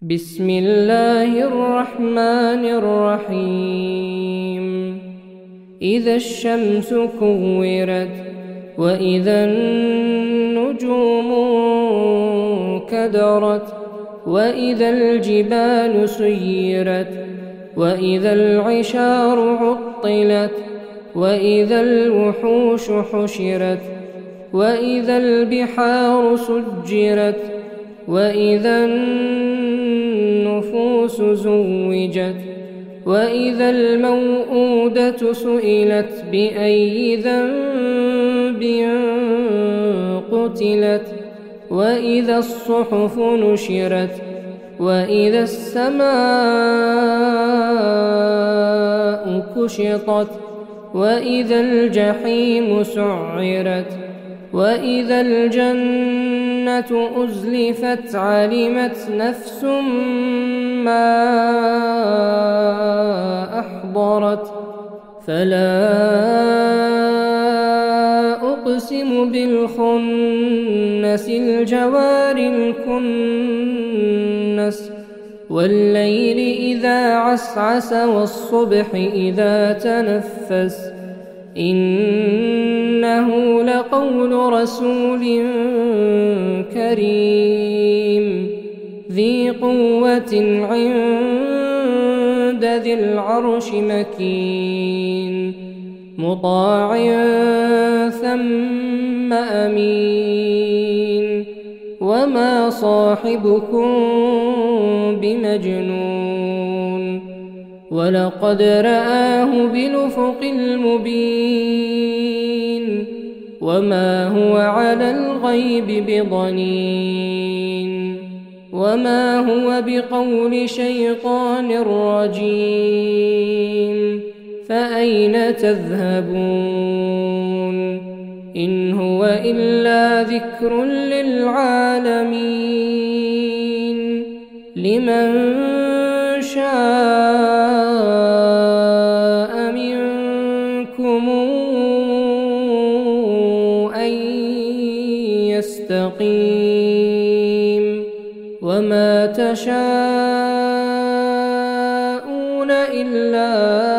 بسم الله الرحمن الرحيم إذا الشمس كورت وإذا النجوم كدرت وإذا الجبال سيرت وإذا العشار عطلت وإذا الوحوش حشرت وإذا البحار سجرت وإذا النفوس زوجت وإذا الموءودة سئلت بأي ذنب قتلت وإذا الصحف نشرت وإذا السماء كشطت وإذا الجحيم سعرت وإذا الجنة أزلفت علمت نفس ما أحضرت فلا أقسم بالخنس الجوار الكنس والليل إذا عسعس والصبح إذا تنفس إنه لقول رسول كريم ذي قوة عند ذي العرش مكين مطاع ثم أمين وما صاحبكم بمجنون ولقد رآه بالأفق المبين وما هو على الغيب بضنين وما هو بقول شيطان رجيم فأين تذهبون إن هو إلا ذكر للعالمين لمن شاء منكم أن يستقيم وما تشاءون إلا